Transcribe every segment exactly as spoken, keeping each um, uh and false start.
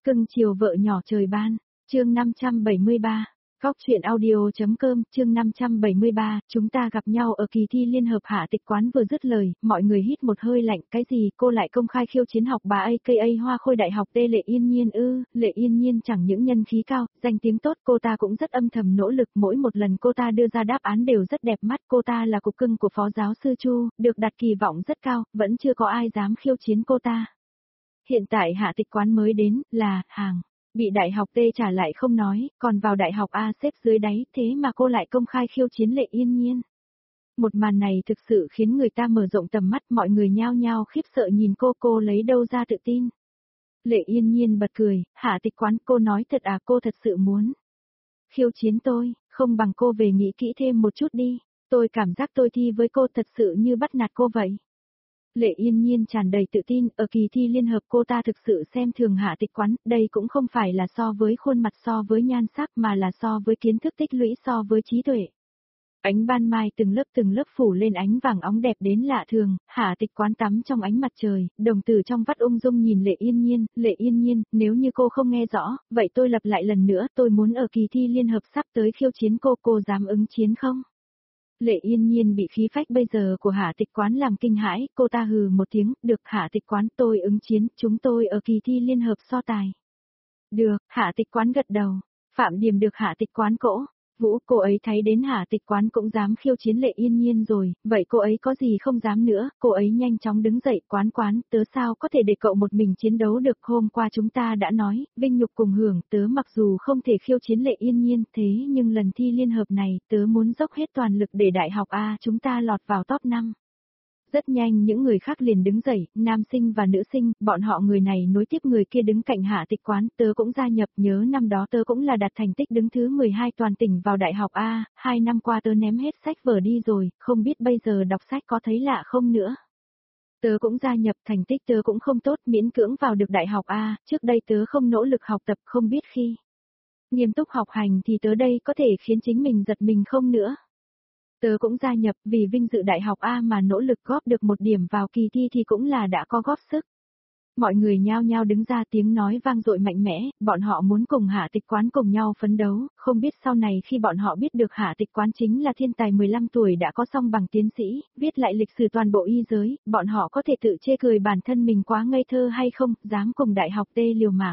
Cưng chiều vợ nhỏ trời ban, chương năm trăm bảy mươi ba, Cóc truyện audio.com, chương năm trăm bảy mươi ba, chúng ta gặp nhau ở kỳ thi liên hợp Hạ Tịch Quán vừa dứt lời, mọi người hít một hơi lạnh, cái gì, cô lại công khai khiêu chiến học bà a ca a Hoa Khôi Đại học T Lệ Yên Nhiên ư, Lệ Yên Nhiên chẳng những nhân khí cao, danh tiếng tốt, cô ta cũng rất âm thầm nỗ lực, mỗi một lần cô ta đưa ra đáp án đều rất đẹp mắt, cô ta là cục cưng của phó giáo sư Chu, được đặt kỳ vọng rất cao, vẫn chưa có ai dám khiêu chiến cô ta. Hiện tại Hạ Tịch Quán mới đến, là, hàng. Bị đại học T trả lại không nói, còn vào đại học A xếp dưới đáy, thế mà cô lại công khai khiêu chiến Lệ Yên Nhiên. Một màn này thực sự khiến người ta mở rộng tầm mắt, mọi người nhao nhao khiếp sợ nhìn cô, cô lấy đâu ra tự tin. Lệ Yên Nhiên bật cười, Hạ Tịch Quán, cô nói thật à, cô thật sự muốn khiêu chiến tôi, không bằng cô về nghĩ kỹ thêm một chút đi, tôi cảm giác tôi thi với cô thật sự như bắt nạt cô vậy. Lệ Yên Nhiên tràn đầy tự tin, ở kỳ thi liên hợp cô ta thực sự xem thường Hạ Tịch Quán, đây cũng không phải là so với khuôn mặt, so với nhan sắc mà là so với kiến thức tích lũy, so với trí tuệ. Ánh ban mai từng lớp từng lớp phủ lên ánh vàng óng đẹp đến lạ thường, Hạ Tịch Quán tắm trong ánh mặt trời, đồng tử trong vắt ung dung nhìn Lệ Yên Nhiên, Lệ Yên Nhiên, nếu như cô không nghe rõ, vậy tôi lặp lại lần nữa, tôi muốn ở kỳ thi liên hợp sắp tới khiêu chiến cô, cô dám ứng chiến không? Lệ Yên Nhiên bị khí phách bây giờ của Hạ Tịch Quán làm kinh hãi, cô ta hừ một tiếng, được Hạ Tịch Quán, tôi ứng chiến, chúng tôi ở kỳ thi liên hợp so tài. Được, Hạ Tịch Quán gật đầu, Phạm Điềm được Hạ Tịch Quán cỗ, Vũ, cô ấy thấy đến Hạ Tịch Quán cũng dám khiêu chiến Lệ Yên Nhiên rồi, vậy cô ấy có gì không dám nữa, cô ấy nhanh chóng đứng dậy, Quán Quán, tớ sao có thể để cậu một mình chiến đấu được, hôm qua chúng ta đã nói, vinh nhục cùng hưởng, tớ mặc dù không thể khiêu chiến Lệ Yên Nhiên, thế nhưng lần thi liên hợp này, tớ muốn dốc hết toàn lực để đại học A chúng ta lọt vào top năm. Rất nhanh những người khác liền đứng dậy, nam sinh và nữ sinh, bọn họ người này nối tiếp người kia đứng cạnh Hạ Tịch Quán, tớ cũng gia nhập, nhớ năm đó tớ cũng là đạt thành tích đứng thứ mười hai toàn tỉnh vào đại học A, hai năm qua tớ ném hết sách vở đi rồi, không biết bây giờ đọc sách có thấy lạ không nữa. Tớ cũng gia nhập, thành tích tớ cũng không tốt, miễn cưỡng vào được đại học A, trước đây tớ không nỗ lực học tập, không biết khi nghiêm túc học hành thì tớ đây có thể khiến chính mình giật mình không nữa. Tớ cũng gia nhập, vì vinh dự đại học A mà nỗ lực góp được một điểm vào kỳ thi thì cũng là đã có góp sức. Mọi người nhao nhao đứng ra, tiếng nói vang dội mạnh mẽ, bọn họ muốn cùng Hạ Tịch Quán cùng nhau phấn đấu, không biết sau này khi bọn họ biết được Hạ Tịch Quán chính là thiên tài mười lăm tuổi đã có song bằng tiến sĩ, viết lại lịch sử toàn bộ y giới, bọn họ có thể tự chê cười bản thân mình quá ngây thơ hay không, dám cùng đại học T liều mạng.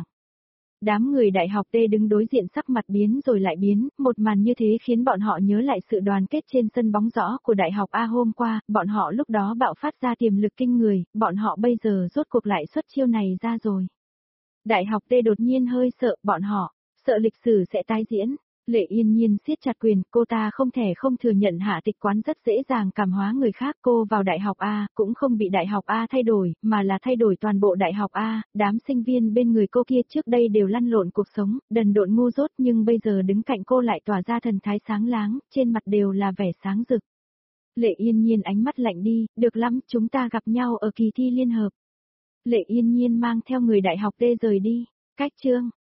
Đám người đại học T đứng đối diện sắc mặt biến rồi lại biến, một màn như thế khiến bọn họ nhớ lại sự đoàn kết trên sân bóng rõ của đại học A hôm qua, bọn họ lúc đó bạo phát ra tiềm lực kinh người, bọn họ bây giờ rốt cuộc lại xuất chiêu này ra rồi. Đại học T đột nhiên hơi sợ, bọn họ, sợ lịch sử sẽ tái diễn. Lệ Yên Nhiên siết chặt quyền, cô ta không thể không thừa nhận Hạ Tịch Quán rất dễ dàng cảm hóa người khác, cô vào đại học A, cũng không bị đại học A thay đổi, mà là thay đổi toàn bộ đại học A, đám sinh viên bên người cô kia trước đây đều lăn lộn cuộc sống, đần độn ngu dốt nhưng bây giờ đứng cạnh cô lại tỏa ra thần thái sáng láng, trên mặt đều là vẻ sáng rực. Lệ Yên Nhiên ánh mắt lạnh đi, được lắm, chúng ta gặp nhau ở kỳ thi liên hợp. Lệ Yên Nhiên mang theo người đại học T rời đi, cách chương.